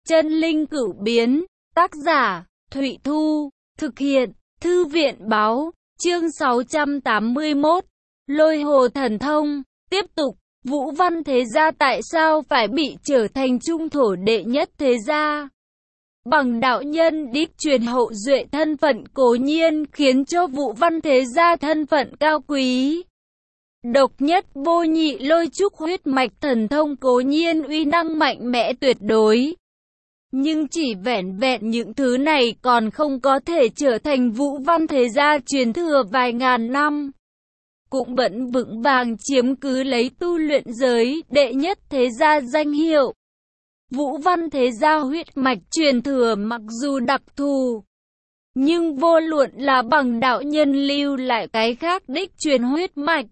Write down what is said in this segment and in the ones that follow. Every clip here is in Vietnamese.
Chân linh cửu biến, tác giả, Thụy Thu, thực hiện, Thư viện báo, chương 681, Lôi hồ thần thông, tiếp tục, Vũ Văn Thế Gia tại sao phải bị trở thành trung thổ đệ nhất thế gia? Bằng đạo nhân đích truyền hậu duệ thân phận cố nhiên khiến cho Vũ Văn Thế Gia thân phận cao quý. Độc nhất vô nhị lôi trúc huyết mạch thần thông cố nhiên uy năng mạnh mẽ tuyệt đối. Nhưng chỉ vẻn vẹn những thứ này còn không có thể trở thành Vũ Văn Thế Gia truyền thừa vài ngàn năm. Cũng vẫn vững vàng chiếm cứ lấy tu luyện giới đệ nhất thế gia danh hiệu. Vũ Văn Thế Gia huyết mạch truyền thừa mặc dù đặc thù, nhưng vô luận là bằng đạo nhân lưu lại cái khác đích truyền huyết mạch,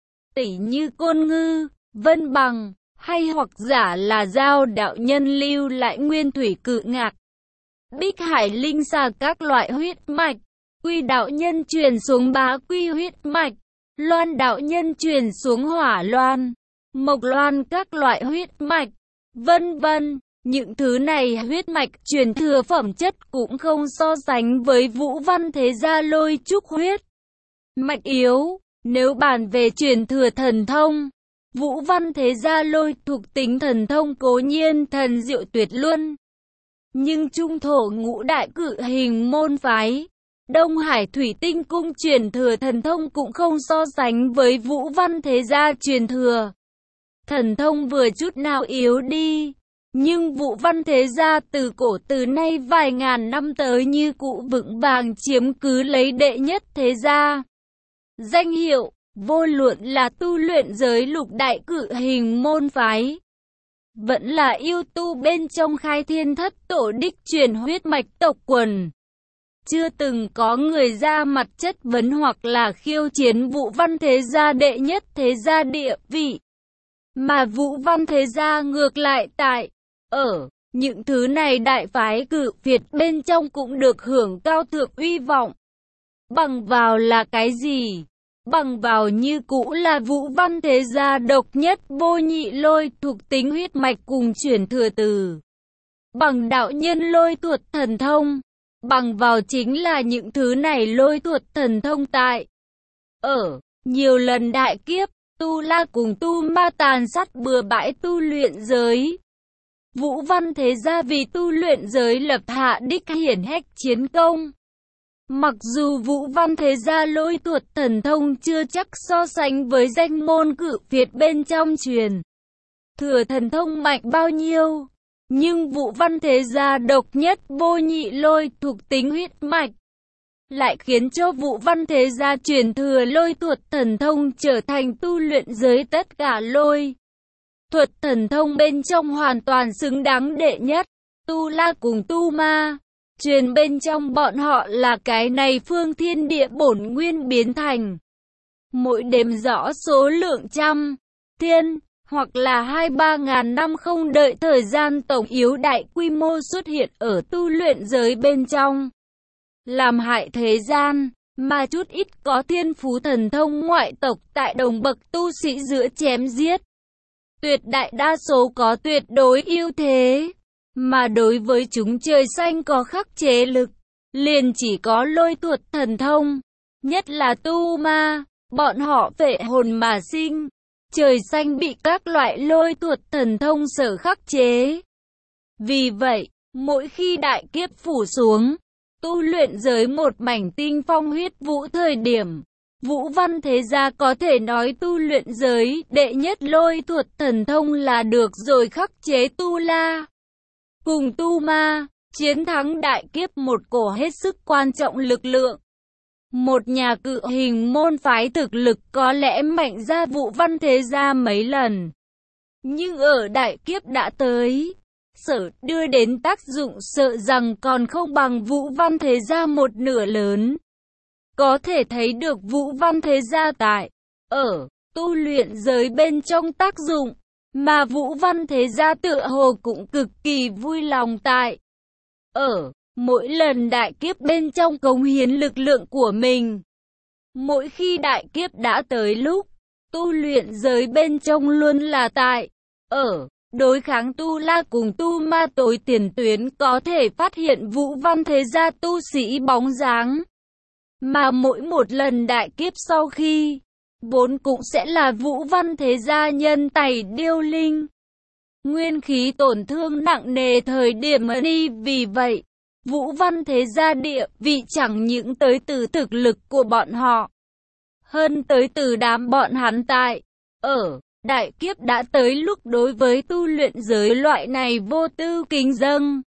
tỉ như Côn Ngư, Vân Bằng, hay hoặc giả là Giao đạo nhân lưu lại Nguyên Thủy Cự Ngạc, Bích Hải Linh Xà các loại huyết mạch, Quy đạo nhân truyền xuống Bá Quy huyết mạch, Loan đạo nhân truyền xuống Hỏa Loan, Mộc Loan các loại huyết mạch, vân vân. Những thứ này huyết mạch truyền thừa phẩm chất cũng không so sánh với Vũ Văn Thế Gia lôi trúc huyết mạch yếu. Nếu bàn về truyền thừa thần thông, Vũ Văn Thế Gia lôi thuộc tính thần thông cố nhiên thần diệu tuyệt luân. Nhưng trung thổ ngũ đại cự hình môn phái, Đông Hải Thủy Tinh Cung truyền thừa thần thông cũng không so sánh với Vũ Văn Thế Gia truyền thừa thần thông vừa chút nào yếu đi. Nhưng Vũ Văn Thế Gia từ cổ từ nay vài ngàn năm tới như cũ vững vàng chiếm cứ lấy đệ nhất thế gia danh hiệu, vô luận là tu luyện giới lục đại cự hình môn phái, vẫn là yêu tu bên trong Khai Thiên Thất Tổ đích truyền huyết mạch tộc quần. Chưa từng có người ra mặt chất vấn hoặc là khiêu chiến Vũ Văn Thế Gia đệ nhất thế gia địa vị. Mà Vũ Văn Thế Gia ngược lại tại những thứ này đại phái cự Việt bên trong cũng được hưởng cao thượng uy vọng. Bằng vào là cái gì? Bằng vào như cũ là Vũ Văn Thế Gia độc nhất vô nhị lôi thuộc tính huyết mạch cùng truyền thừa từ bằng đạo nhân lôi thuật thần thông. Bằng vào chính là những thứ này lôi thuật thần thông tại nhiều lần đại kiếp, tu la cùng tu ma tàn sát bừa bãi tu luyện giới. Vũ Văn Thế Gia vì tu luyện giới lập hạ đích hiển hách chiến công. Mặc dù Vũ Văn Thế Gia lôi thuật thần thông chưa chắc so sánh với danh môn cự Việt bên trong truyền thừa thần thông mạnh bao nhiêu, nhưng Vũ Văn Thế Gia độc nhất vô nhị lôi thuộc tính huyết mạch lại khiến cho Vũ Văn Thế Gia truyền thừa lôi thuật thần thông trở thành tu luyện giới tất cả lôi thuật thần thông bên trong hoàn toàn xứng đáng đệ nhất. Tu la cùng tu ma, truyền bên trong bọn họ là cái này phương thiên địa bổn nguyên biến thành. Mỗi đêm rõ số lượng trăm, thiên, hoặc là 2-3 ngàn năm không đợi thời gian tổng yếu đại quy mô xuất hiện ở tu luyện giới bên trong. Làm hại thế gian, mà chút ít có thiên phú thần thông ngoại tộc tại đồng bậc tu sĩ giữa chém giết. Tuyệt đại đa số có tuyệt đối ưu thế, mà đối với chúng trời xanh có khắc chế lực, liền chỉ có lôi thuật thần thông, nhất là tu ma, bọn họ phệ hồn mà sinh, trời xanh bị các loại lôi thuật thần thông sở khắc chế. Vì vậy, mỗi khi đại kiếp phủ xuống, tu luyện giới một mảnh tinh phong huyết vũ thời điểm, Vũ Văn Thế Gia có thể nói tu luyện giới đệ nhất lôi thuật thần thông là được rồi khắc chế tu la cùng tu ma, chiến thắng đại kiếp một cổ hết sức quan trọng lực lượng. Một nhà cự hình môn phái thực lực có lẽ mạnh ra Vũ Văn Thế Gia mấy lần, nhưng ở đại kiếp đã tới, sở đưa đến tác dụng sợ rằng còn không bằng Vũ Văn Thế Gia một nửa lớn. Có thể thấy được Vũ Văn Thế Gia tại tu luyện giới bên trong tác dụng, mà Vũ Văn Thế Gia tựa hồ cũng cực kỳ vui lòng tại mỗi lần đại kiếp bên trong cống hiến lực lượng của mình. Mỗi khi đại kiếp đã tới lúc, tu luyện giới bên trong luôn là tại đối kháng tu la cùng tu ma tối tiền tuyến có thể phát hiện Vũ Văn thế gia tu sĩ bóng dáng. Mà mỗi một lần đại kiếp sau khi, vốn cũng sẽ là Vũ Văn thế gia nhân tẩy điêu linh. Nguyên khí tổn thương nặng nề thời điểm đi, vì vậy, Vũ Văn thế gia địa vị chẳng những tới từ thực lực của bọn họ, hơn tới từ đám bọn hắn tại. Ở đại kiếp đã tới lúc đối với tu luyện giới loại này vô tư kính dâng.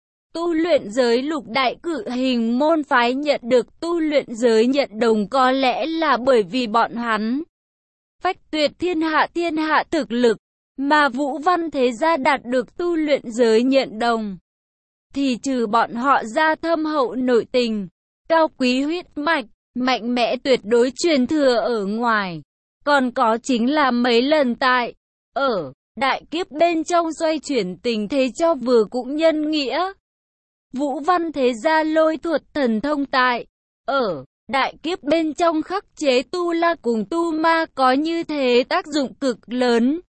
Tu luyện giới lục đại cự hình môn phái nhận được tu luyện giới nhận đồng có lẽ là bởi vì bọn hắn phách tuyệt thiên hạ thực lực, mà Vũ Văn thế gia đạt được tu luyện giới nhận đồng. Thì trừ bọn họ ra thâm hậu nội tình, cao quý huyết mạch, mạnh mẽ tuyệt đối truyền thừa ở ngoài, còn có chính là mấy lần tại, ở đại kiếp bên trong xoay chuyển tình thế cho vừa cũng nhân nghĩa. Vũ Văn thế gia lôi thuật thần thông tại, ở đại kiếp bên trong khắc chế tu la cùng tu ma có như thế tác dụng cực lớn.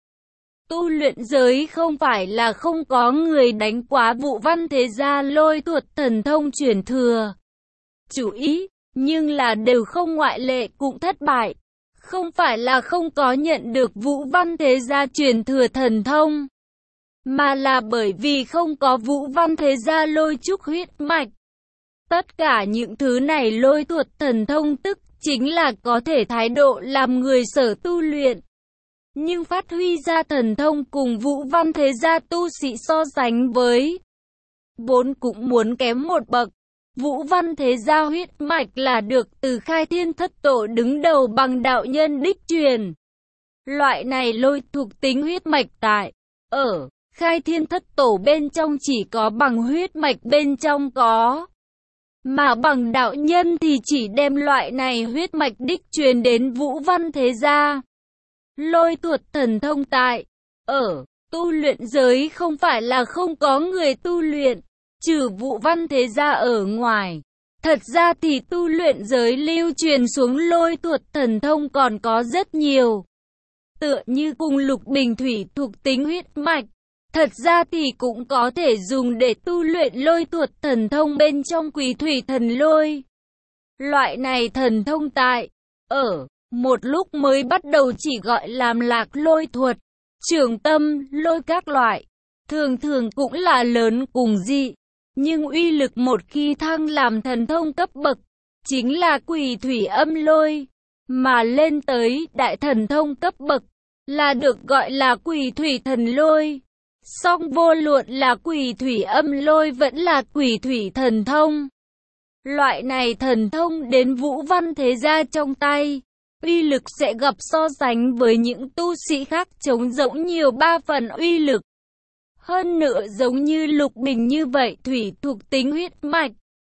Tu luyện giới không phải là không có người đánh quá Vũ Văn thế gia lôi thuật thần thông truyền thừa chủ ý, nhưng là đều không ngoại lệ cũng thất bại. Không phải là không có nhận được Vũ Văn thế gia truyền thừa thần thông, mà là bởi vì không có Vũ Văn thế gia lôi trúc huyết mạch. Tất cả những thứ này lôi thuật thần thông tức chính là có thể thái độ làm người sở tu luyện. Nhưng phát huy ra thần thông cùng Vũ Văn thế gia tu sĩ so sánh với, vốn cũng muốn kém một bậc. Vũ Văn thế gia huyết mạch là được từ Khai Thiên Thất Tổ đứng đầu bằng đạo nhân đích truyền. Loại này lôi thuộc tính huyết mạch tại, ở Khai Thiên Thất Tổ bên trong chỉ có bằng huyết mạch bên trong có. Mà bằng đạo nhân thì chỉ đem loại này huyết mạch đích truyền đến Vũ Văn thế gia. Lôi thuật thần thông tại, ở tu luyện giới không phải là không có người tu luyện, trừ Vũ Văn thế gia ở ngoài. Thật ra thì tu luyện giới lưu truyền xuống lôi thuật thần thông còn có rất nhiều. Tựa như cùng lục bình thủy thuộc tính huyết mạch. Thật ra thì cũng có thể dùng để tu luyện lôi thuật thần thông bên trong Quỷ Thủy Thần Lôi. Loại này thần thông tại, ở một lúc mới bắt đầu chỉ gọi làm lạc lôi thuật, trường tâm, lôi các loại, thường thường cũng là lớn cùng dị. Nhưng uy lực một khi thăng làm thần thông cấp bậc, chính là Quỷ Thủy Âm Lôi, mà lên tới đại thần thông cấp bậc, là được gọi là Quỷ Thủy Thần Lôi. Song vô luận là Quỷ Thủy Âm Lôi vẫn là Quỷ Thủy Thần Thông. Loại này thần thông đến Vũ Văn thế gia trong tay, uy lực sẽ gặp so sánh với những tu sĩ khác trống rỗng nhiều 3 phần uy lực. Hơn nữa giống như lục bình như vậy thủy thuộc tính huyết mạch.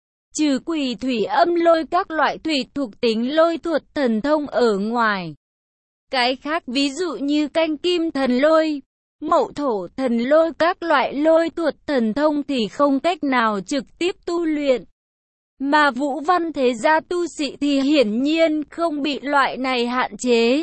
Trừ Quỷ Thủy Âm Lôi các loại thủy thuộc tính lôi thuật thần thông ở ngoài. Cái khác ví dụ như Canh Kim Thần Lôi, Mậu Thổ Thần Lôi các loại lôi thuật thần thông thì không cách nào trực tiếp tu luyện. Mà Vũ Văn thế gia tu sĩ thì hiển nhiên không bị loại này hạn chế.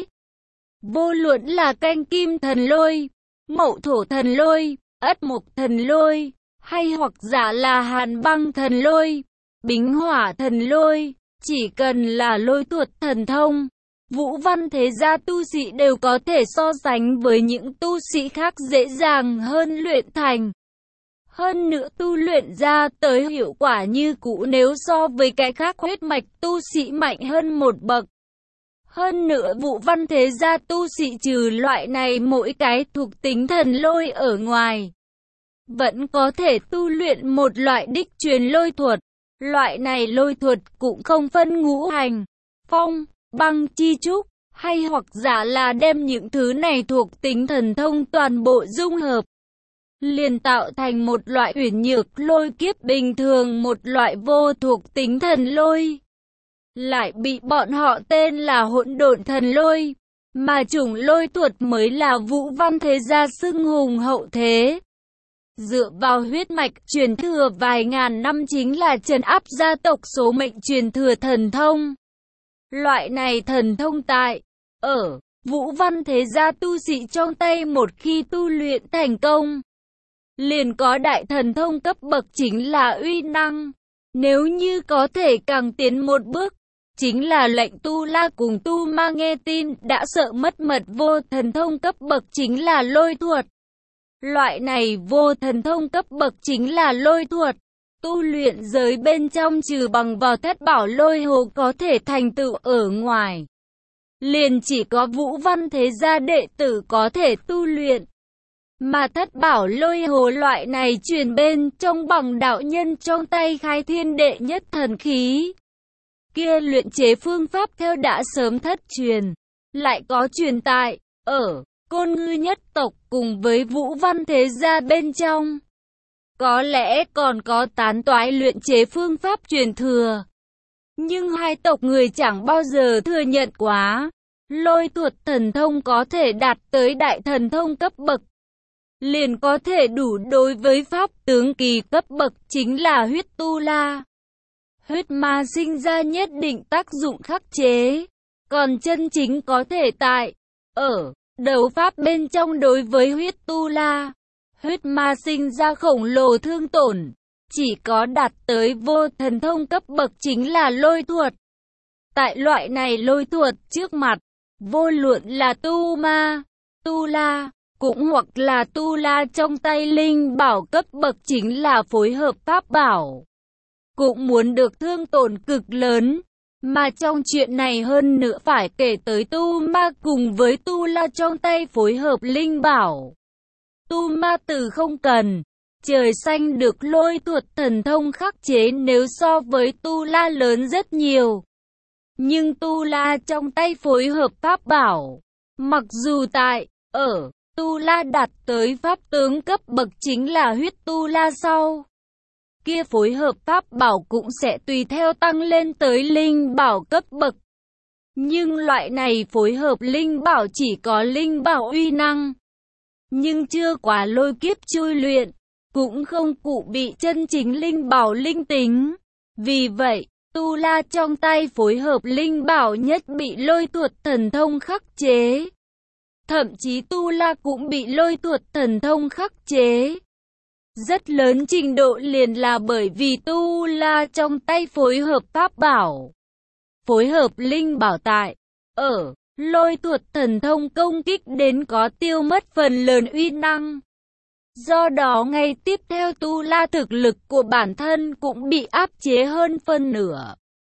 Vô luận là Canh Kim Thần Lôi, Mậu Thổ Thần Lôi, Ất Mộc Thần Lôi, hay hoặc giả là Hàn Băng Thần Lôi, Bính Hỏa Thần Lôi, chỉ cần là lôi thuật thần thông, Vũ Văn thế gia tu sĩ đều có thể so sánh với những tu sĩ khác dễ dàng hơn luyện thành. Hơn nữa tu luyện ra tới hiệu quả như cũ nếu so với cái khác huyết mạch tu sĩ mạnh hơn một bậc. Hơn nữa Vũ Văn thế gia tu sĩ trừ loại này mỗi cái thuộc tính thần lôi ở ngoài, vẫn có thể tu luyện một loại đích truyền lôi thuật. Loại này lôi thuật cũng không phân ngũ hành, phong, băng chi trúc, hay hoặc giả là đem những thứ này thuộc tính thần thông toàn bộ dung hợp, liền tạo thành một loại uyển nhược lôi kiếp bình thường, một loại vô thuộc tính thần lôi. Lại bị bọn họ tên là hỗn độn thần lôi, mà chủng lôi thuật mới là Vũ Văn thế gia xưng hùng hậu thế. Dựa vào huyết mạch truyền thừa vài ngàn năm chính là trấn áp gia tộc số mệnh truyền thừa thần thông. Loại này thần thông tại, ở Vũ Văn Thế Gia tu sĩ trong tay một khi tu luyện thành công, liền có đại thần thông cấp bậc chính là uy năng. Nếu như có thể càng tiến một bước, chính là lệnh Tu La cùng Tu Ma nghe tin đã sợ mất mật vô thần thông cấp bậc chính là lôi thuật. Loại này vô thần thông cấp bậc chính là lôi thuật. Tu luyện giới bên trong trừ bằng vào thất bảo lôi hồ có thể thành tựu ở ngoài, liền chỉ có Vũ Văn Thế Gia đệ tử có thể tu luyện. Mà thất bảo lôi hồ loại này truyền bên trong bằng đạo nhân trong tay khai thiên đệ nhất thần khí. Kia luyện chế phương pháp theo đã sớm thất truyền, lại có truyền tại, ở Côn Ngư nhất tộc cùng với Vũ Văn Thế Gia bên trong. Có lẽ còn có tán toái luyện chế phương pháp truyền thừa. Nhưng hai tộc người chẳng bao giờ thừa nhận quá. Lôi thuật thần thông có thể đạt tới đại thần thông cấp bậc, liền có thể đủ đối với pháp tướng kỳ cấp bậc chính là huyết tu la. Huyết ma sinh ra nhất định tác dụng khắc chế, còn chân chính có thể tại, ở đấu pháp bên trong đối với huyết tu la. Huyết ma sinh ra khổng lồ thương tổn, chỉ có đạt tới vô thần thông cấp bậc chính là lôi thuật. Tại loại này lôi thuật trước mặt, vô luận là tu ma, tu la, cũng hoặc là tu la trong tay linh bảo cấp bậc chính là phối hợp pháp bảo, cũng muốn được thương tổn cực lớn. Mà trong chuyện này hơn nữa phải kể tới tu ma cùng với tu la trong tay phối hợp linh bảo. Tu ma từ không cần, trời xanh được lôi thuật thần thông khắc chế nếu so với tu la lớn rất nhiều. Nhưng tu la trong tay phối hợp pháp bảo, mặc dù tại, ở, tu la đạt tới pháp tướng cấp bậc chính là huyết tu la sau, kia phối hợp pháp bảo cũng sẽ tùy theo tăng lên tới linh bảo cấp bậc. Nhưng loại này phối hợp linh bảo chỉ có linh bảo uy năng, nhưng chưa quá lôi kiếp chui luyện, cũng không cụ bị chân chính linh bảo linh tính. Vì vậy, tu la trong tay phối hợp linh bảo nhất bị lôi thuật thần thông khắc chế. Thậm chí tu la cũng bị lôi thuật thần thông khắc chế. Rất lớn trình độ liền là bởi vì tu la trong tay phối hợp pháp bảo, phối hợp linh bảo tại, ở, lôi thuật thần thông công kích đến có tiêu mất phần lớn uy năng. Do đó ngay tiếp theo tu la thực lực của bản thân cũng bị áp chế hơn phân nửa.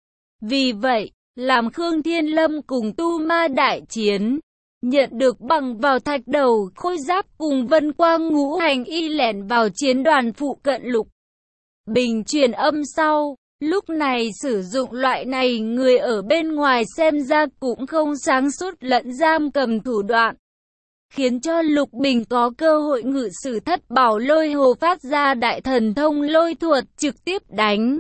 Vì vậy, làm Khương Thiên Lâm cùng tu ma đại chiến, nhận được bằng vào thạch đầu khôi giáp cùng vân quang ngũ hành y lẻn vào chiến đoàn phụ cận Lục Bình truyền âm sau. Lúc này sử dụng loại này người ở bên ngoài xem ra cũng không sáng suốt lẫn giam cầm thủ đoạn, khiến cho Lục Bình có cơ hội ngự sử thất bảo lôi hồ phát ra đại thần thông lôi thuật trực tiếp đánh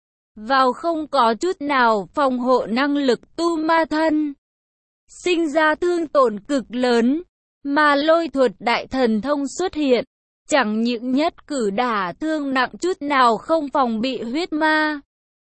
vào không có chút nào phòng hộ năng lực tu ma thân, sinh ra thương tổn cực lớn. Mà lôi thuật đại thần thông xuất hiện, chẳng những nhất cử đả thương nặng chút nào không phòng bị huyết ma,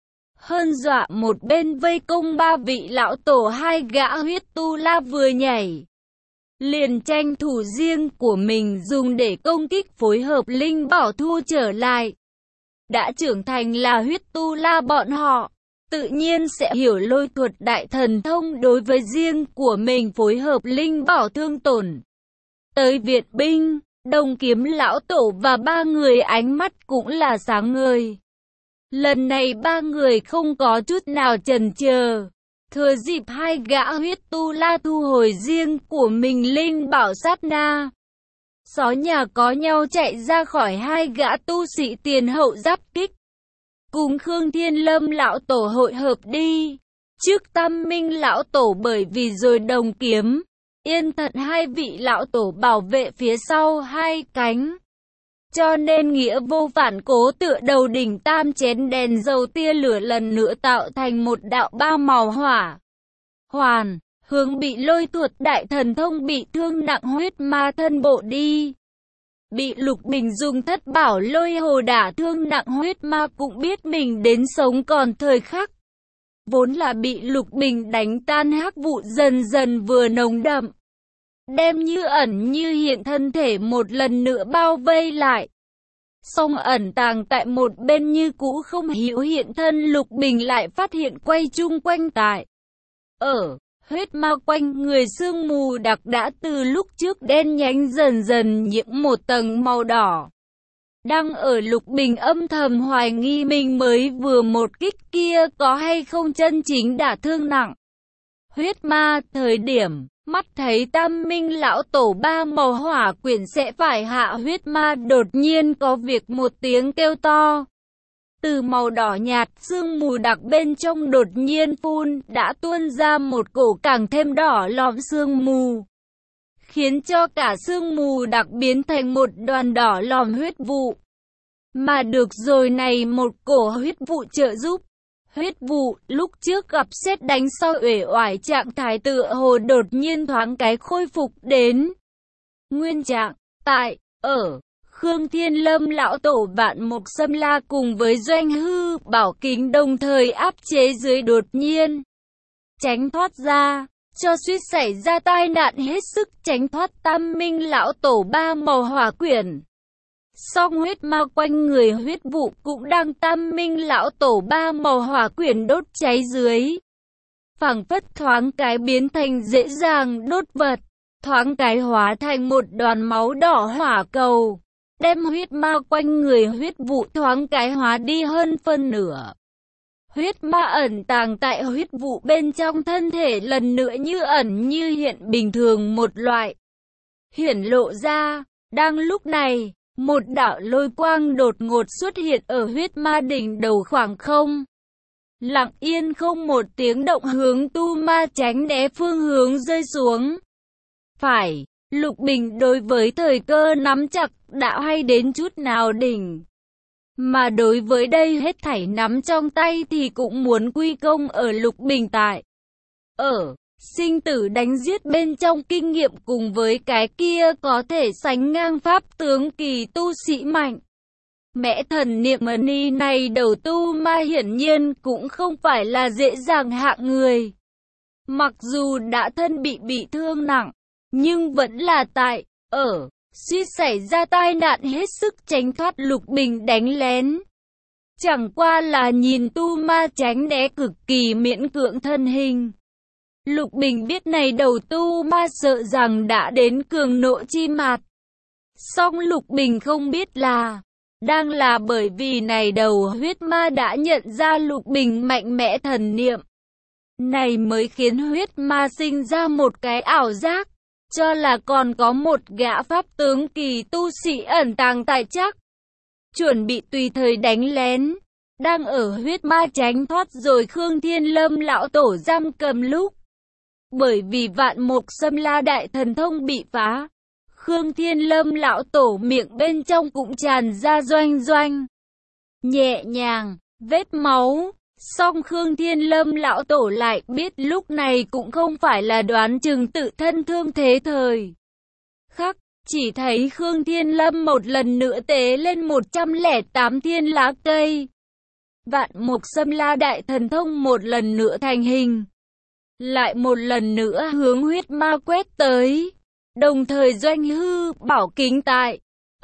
hơn dọa một bên vây công ba vị lão tổ hai gã huyết tu la vừa nhảy, liền tranh thủ riêng của mình dùng để công kích phối hợp linh bảo thu trở lại. Đã trưởng thành là huyết tu la bọn họ, tự nhiên sẽ hiểu lôi thuật đại thần thông đối với riêng của mình phối hợp linh bảo thương tổn. Tới viện binh, Đồng Kiếm lão tổ và ba người ánh mắt cũng là sáng ngời. Lần này ba người không có chút nào chần chờ, thừa dịp hai gã huyết tu la thu hồi riêng của mình linh bảo sát na, xó nhà có nhau chạy ra khỏi hai gã tu sĩ tiền hậu giáp kích, cùng Khương Thiên Lâm lão tổ hội hợp đi. Trước Tam Minh lão tổ bởi vì rồi Đồng Kiếm, Yên Thận hai vị lão tổ bảo vệ phía sau hai cánh, cho nên nghĩa vô phản cố tựa đầu đỉnh tam chén đèn dầu tia lửa lần nữa tạo thành một đạo ba màu hỏa hoàn, hướng bị lôi thuật đại thần thông bị thương nặng huyết ma thân bộ đi. Bị Lục Bình dùng thất bảo lôi hồ đả thương nặng huyết ma cũng biết mình đến sống còn thời khắc. Vốn là bị Lục Bình đánh tan hắc vụ dần dần vừa nồng đậm, đem như ẩn như hiện thân thể một lần nữa bao vây lại. Song ẩn tàng tại một bên như cũ không hữu hiện thân, Lục Bình lại phát hiện quay chung quanh tại huyết ma quanh người sương mù đặc đã từ lúc trước đen nhánh dần dần nhiễm một tầng màu đỏ. Đang ở Lục Bình âm thầm hoài nghi mình mới vừa một kích kia có hay không chân chính đả thương nặng huyết ma, thời điểm mắt thấy Tam Minh lão tổ ba màu hỏa quyển sẽ phải hạ huyết ma, đột nhiên có việc một tiếng kêu to. Từ màu đỏ nhạt sương mù đặc bên trong đột nhiên đã tuôn ra một cổ càng thêm đỏ lòm sương mù, khiến cho cả sương mù đặc biến thành một đoàn đỏ lòm huyết vụ. Mà được rồi, này một cổ huyết vụ trợ giúp. Huyết vụ lúc trước gặp sét đánh sau uể oải trạng thái tựa hồ đột nhiên thoáng cái khôi phục đến nguyên trạng. Tại Khương Thiên Lâm lão tổ Vạn Mộc Sâm La cùng với Doanh Hư Bảo Kính đồng thời áp chế dưới đột nhiên tránh thoát ra, cho suýt xảy ra tai nạn hết sức tránh thoát Tam Minh lão tổ ba màu hỏa quyển. Song huyết ma quanh người huyết vụ cũng đang Tam Minh lão tổ ba màu hỏa quyển đốt cháy dưới. Phảng phất thoáng cái biến thành dễ dàng đốt vật, thoáng cái hóa thành một đoàn máu đỏ hỏa cầu, đem huyết ma quanh người huyết vụ thoáng cái hóa đi hơn phân nửa. Huyết ma ẩn tàng tại huyết vụ bên trong thân thể lần nữa như ẩn như hiện bình thường một loại hiển lộ ra. Đang lúc này, một đạo lôi quang đột ngột xuất hiện ở huyết ma đỉnh đầu khoảng không. Lặng yên không một tiếng động hướng tu ma tránh né phương hướng rơi xuống. Phải, Lục Bình đối với thời cơ nắm chặt đã hay đến chút nào đỉnh. Mà đối với đây hết thảy nắm trong tay thì cũng muốn quy công ở Lục Bình tại sinh tử đánh giết bên trong kinh nghiệm cùng với cái kia có thể sánh ngang pháp tướng kỳ tu sĩ mạnh. Mẹ thần niệm ni này đầu tu ma hiển nhiên cũng không phải là dễ dàng hạng người. Mặc dù đã thân bị thương nặng, nhưng vẫn là tại suýt xảy ra tai nạn hết sức tránh thoát Lục Bình đánh lén. Chẳng qua là nhìn tu ma tránh né cực kỳ miễn cưỡng thân hình. Lục Bình biết này đầu tu ma sợ rằng đã đến cường nộ chi mạt. Song Lục Bình không biết là đang là bởi vì này đầu huyết ma đã nhận ra Lục Bình mạnh mẽ thần niệm. Này mới khiến huyết ma sinh ra một cái ảo giác, cho là còn có một gã pháp tướng kỳ tu sĩ ẩn tàng tại chắc, chuẩn bị tùy thời đánh lén. Đang ở huyết ma tránh thoát rồi Khương Thiên Lâm lão tổ giam cầm lúc. Bởi vì Vạn Mộc Sâm La đại thần thông bị phá, Khương Thiên Lâm lão tổ miệng bên trong cũng tràn ra doanh nhẹ nhàng vết máu. Song Khương Thiên Lâm lão tổ lại biết lúc này cũng không phải là đoán chừng tự thân thương thế thời khắc, chỉ thấy Khương Thiên Lâm một lần nữa tế lên 108 thiên lá cây. Vạn Mộc Sâm La đại thần thông một lần nữa thành hình, lại một lần nữa hướng huyết ma quét tới. Đồng thời Doanh Hư Bảo Kính tại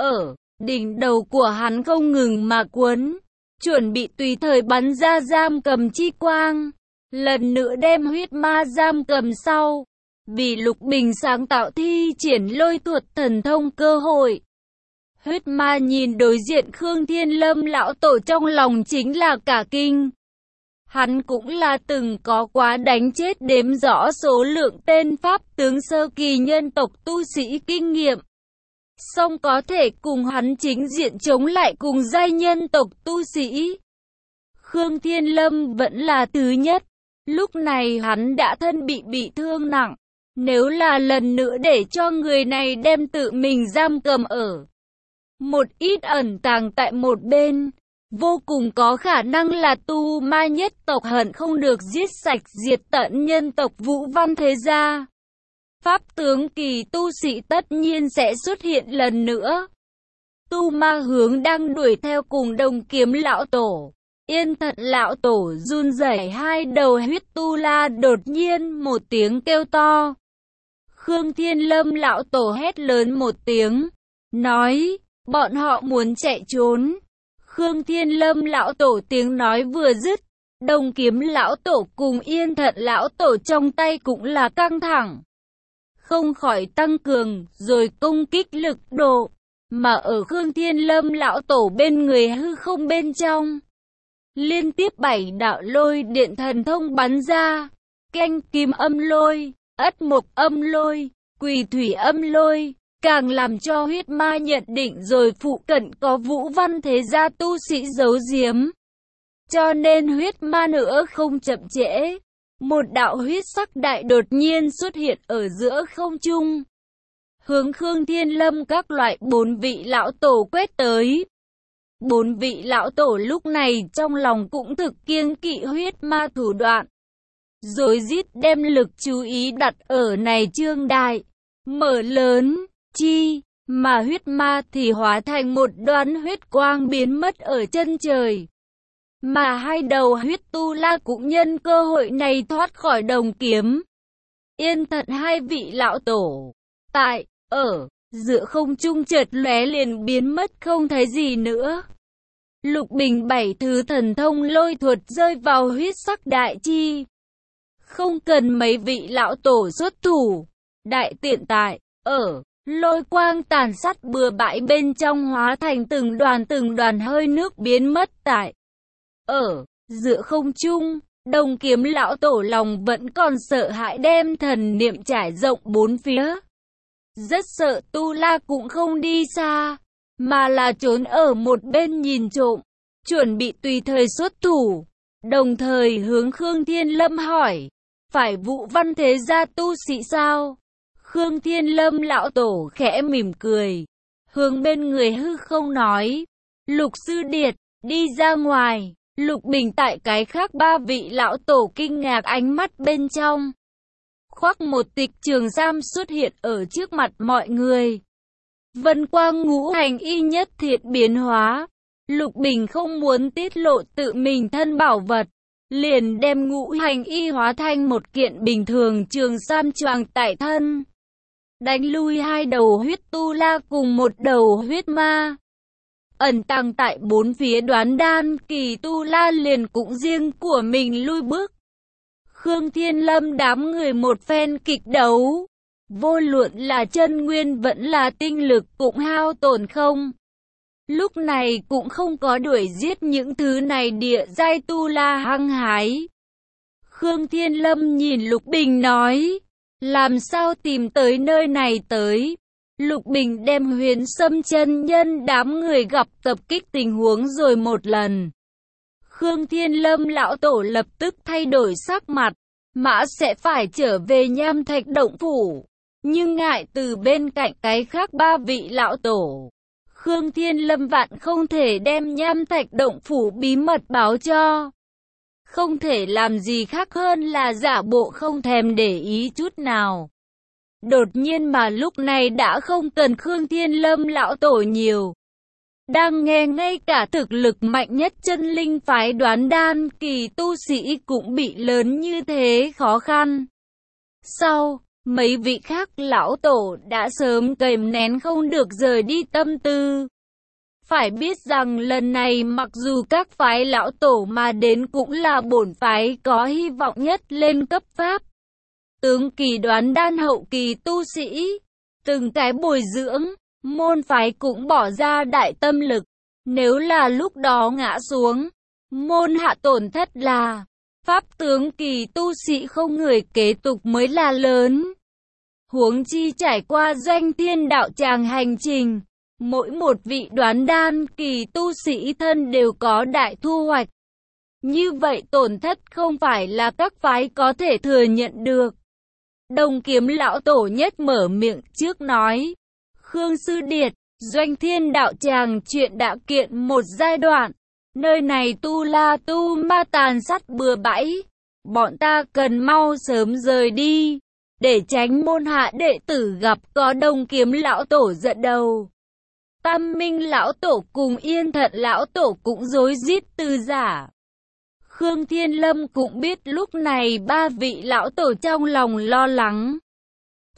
đỉnh đầu của hắn không ngừng mà cuốn, chuẩn bị tùy thời bắn ra giam cầm chi quang, lần nữa đem huyết ma giam cầm sau. Vì Lục Bình sáng tạo thi triển lôi tuột thần thông cơ hội. Huyết ma nhìn đối diện Khương Thiên Lâm lão tổ trong lòng chính là cả kinh. Hắn cũng là từng có quá đánh chết đếm rõ số lượng tên pháp tướng sơ kỳ nhân tộc tu sĩ kinh nghiệm. Song có thể cùng hắn chính diện chống lại cùng giai nhân tộc tu sĩ. Khương Thiên Lâm vẫn là thứ nhất. Lúc này hắn đã thân bị thương nặng. Nếu là lần nữa để cho người này đem tự mình giam cầm ở một ít ẩn tàng tại một bên, vô cùng có khả năng là tu ma nhất tộc hận không được giết sạch diệt tận nhân tộc Vũ Văn thế gia. Pháp tướng kỳ tu sĩ tất nhiên sẽ xuất hiện lần nữa. Tu ma hướng đang đuổi theo cùng Đồng Kiếm lão tổ. Yên Thật lão tổ run rẩy hai đầu huyết tu la đột nhiên một tiếng kêu to. Khương Thiên Lâm lão tổ hét lớn một tiếng, nói, bọn họ muốn chạy trốn. Khương Thiên Lâm lão tổ tiếng nói vừa dứt, Đồng Kiếm lão tổ cùng Yên Thận lão tổ trong tay cũng là căng thẳng, không khỏi tăng cường rồi công kích lực độ, mà ở Khương Thiên Lâm lão tổ bên người hư không bên trong, liên tiếp 7 đạo lôi điện thần thông bắn ra, Canh Kim âm lôi, Ất Mộc âm lôi, Quỷ Thủy âm lôi, càng làm cho huyết ma nhận định rồi phụ cận có Vũ Văn thế gia tu sĩ giấu giếm. Cho nên huyết ma nữa không chậm trễ, một đạo huyết sắc đại đột nhiên xuất hiện ở giữa không trung, hướng Khương Thiên Lâm các loại 4 vị lão tổ quét tới. 4 vị lão tổ lúc này trong lòng cũng thực kiêng kỵ huyết ma thủ đoạn, rối rít đem lực chú ý đặt ở này trương đại, mở lớn, chi, mà huyết ma thì hóa thành một đoán huyết quang biến mất ở chân trời. Mà hai đầu huyết tu la cũng nhân cơ hội này thoát khỏi Đồng Kiếm, Yên Thận hai vị lão tổ, ở giữa không trung chợt lóe liền biến mất không thấy gì nữa. Lục Bình 7 thứ thần thông lôi thuật rơi vào huyết sắc đại chi. Không cần mấy vị lão tổ xuất thủ, đại tiện lôi quang tàn sát bừa bãi bên trong hóa thành từng đoàn hơi nước biến mất ở giữa không trung. Đồng Kiếm lão tổ lòng vẫn còn sợ hãi đem thần niệm trải rộng bốn phía, rất sợ tu la cũng không đi xa, mà là trốn ở một bên nhìn trộm, chuẩn bị tùy thời xuất thủ. Đồng thời hướng Khương Thiên Lâm hỏi, phải Vũ Văn thế gia tu sĩ sao? Khương Thiên Lâm lão tổ khẽ mỉm cười, hướng bên người hư không nói, Lục sư điệt, đi ra ngoài. Lục Bình tại cái khác 3 vị lão tổ kinh ngạc ánh mắt bên trong, khoác một tịch trường sam xuất hiện ở trước mặt mọi người. Vân quang ngũ hành y nhất thiệt biến hóa, Lục Bình không muốn tiết lộ tự mình thân bảo vật, liền đem ngũ hành y hóa thành một kiện bình thường trường sam choàng tại thân, đánh lui 2 đầu huyết tu la cùng 1 đầu huyết ma. Ẩn tàng tại 4 phía Đoán Đan kỳ tu la liền cũng riêng của mình lui bước. Khương Thiên Lâm đám người một phen kịch đấu, vô luận là chân nguyên vẫn là tinh lực cũng hao tổn không. Lúc này cũng không có đuổi giết những thứ này địa giai tu la hăng hái. Khương Thiên Lâm nhìn Lục Bình nói, làm sao tìm tới nơi này tới? Lục Bình đem Huyền Sâm chân nhân đám người gặp tập kích tình huống rồi một lần. Khương Thiên Lâm lão tổ lập tức thay đổi sắc mặt, mã sẽ phải trở về Nham Thạch động phủ, nhưng ngại từ bên cạnh cái khác 3 vị lão tổ, Khương Thiên Lâm vạn không thể đem Nham Thạch động phủ bí mật báo cho. Không thể làm gì khác hơn là giả bộ không thèm để ý chút nào. Đột nhiên mà lúc này đã không cần Khương Thiên Lâm lão tổ nhiều. Đang nghe ngay cả thực lực mạnh nhất chân linh phái Đoán Đan kỳ tu sĩ cũng bị lớn như thế khó khăn. Sau, mấy vị khác lão tổ đã sớm kìm nén không được rời đi tâm tư. Phải biết rằng lần này mặc dù các phái lão tổ mà đến cũng là bổn phái có hy vọng nhất lên cấp pháp tướng kỳ Đoán Đan hậu kỳ tu sĩ, từng cái bồi dưỡng, môn phái cũng bỏ ra đại tâm lực. Nếu là lúc đó ngã xuống, môn hạ tổn thất là pháp tướng kỳ tu sĩ không người kế tục mới là lớn. Huống chi trải qua Doanh Thiên đạo tràng hành trình, mỗi một vị Đoán Đan kỳ tu sĩ thân đều có đại thu hoạch. Như vậy tổn thất không phải là các phái có thể thừa nhận được. Đồng Kiếm lão tổ nhất mở miệng trước nói, Khương sư điệt, Doanh Thiên đạo tràng chuyện đã kiện một giai đoạn, nơi này tu la tu ma tàn sát bừa bãi, bọn ta cần mau sớm rời đi, để tránh môn hạ đệ tử gặp có. Đồng Kiếm lão tổ giận đầu, Tam Minh lão tổ cùng Yên Thận lão tổ cũng rối rít từ giả. Khương Thiên Lâm cũng biết lúc này 3 vị lão tổ trong lòng lo lắng.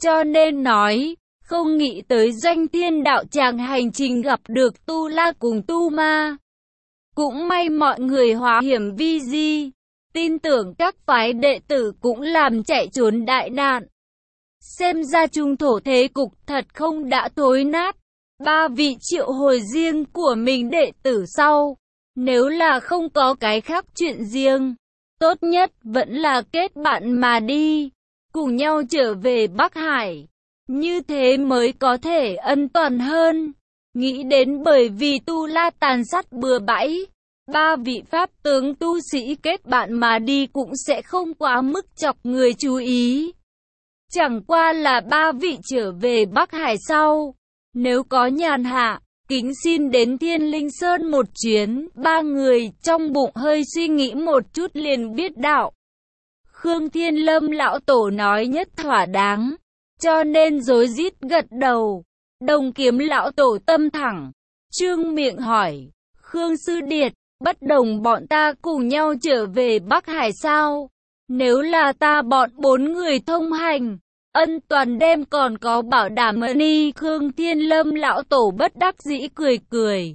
cho nên nói, không nghĩ tới Doanh Thiên đạo tràng hành trình gặp được Tu La cùng Tu Ma. Cũng may mọi người hóa hiểm vi di, tin tưởng các phái đệ tử cũng làm chạy trốn đại nạn. Xem ra trung thổ thế cục thật không đã thối nát. 3 vị triệu hồi riêng của mình đệ tử sau. Nếu là không có cái khác chuyện riêng, tốt nhất vẫn là kết bạn mà đi, cùng nhau trở về Bắc Hải. Như thế mới có thể ân toàn hơn. Nghĩ đến bởi vì Tu La tàn sát bừa bãi, 3 vị pháp tướng tu sĩ kết bạn mà đi cũng sẽ không quá mức chọc người chú ý. Chẳng qua là 3 vị trở về Bắc Hải sau. Nếu có nhàn hạ, kính xin đến Thiên Linh Sơn một chuyến. 3 người trong bụng hơi suy nghĩ một chút liền biết đạo. Khương Thiên Lâm lão tổ nói nhất thỏa đáng, cho nên rối rít gật đầu. Đồng Kiếm lão tổ tâm thẳng, trương miệng hỏi, Khương Sư Điệt, bất đồng bọn ta cùng nhau trở về Bắc Hải sao? Nếu là ta bọn 4 người thông hành, ân toàn đem còn có bảo đảm ni. Khương Thiên Lâm lão tổ bất đắc dĩ cười cười,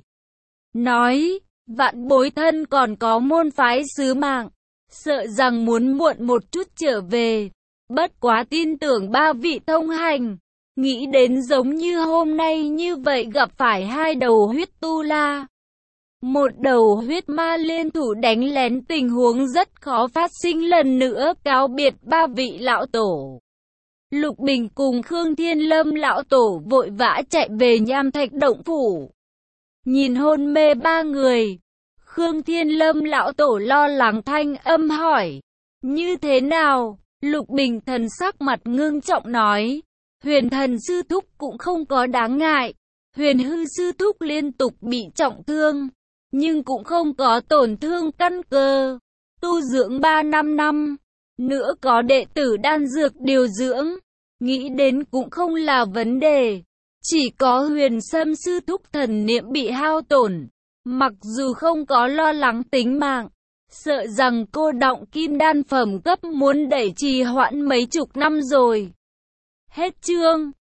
nói, vạn bối thân còn có môn phái sứ mạng, sợ rằng muốn muộn một chút trở về. Bất quá tin tưởng 3 vị thông hành, nghĩ đến giống như hôm nay như vậy gặp phải 2 đầu huyết tu la, một đầu huyết ma liên thủ đánh lén, tình huống rất khó phát sinh lần nữa. Cáo biệt 3 vị lão tổ, Lục Bình cùng Khương Thiên Lâm lão tổ vội vã chạy về Nham Thạch động phủ. Nhìn hôn mê 3 người, Khương Thiên Lâm lão tổ lo lắng thanh âm hỏi, như thế nào? Lục Bình thần sắc mặt ngưng trọng nói, Huyền Thần sư thúc cũng không có đáng ngại. Huyền Hư sư thúc liên tục bị trọng thương, nhưng cũng không có tổn thương căn cơ. Tu dưỡng 3-5 năm, nữa có đệ tử đan dược điều dưỡng, nghĩ đến cũng không là vấn đề. Chỉ có Huyền Sâm sư thúc thần niệm bị hao tổn, mặc dù không có lo lắng tính mạng, sợ rằng cô đọng kim đan phẩm cấp muốn đẩy trì hoãn mấy chục năm rồi. Hết chương.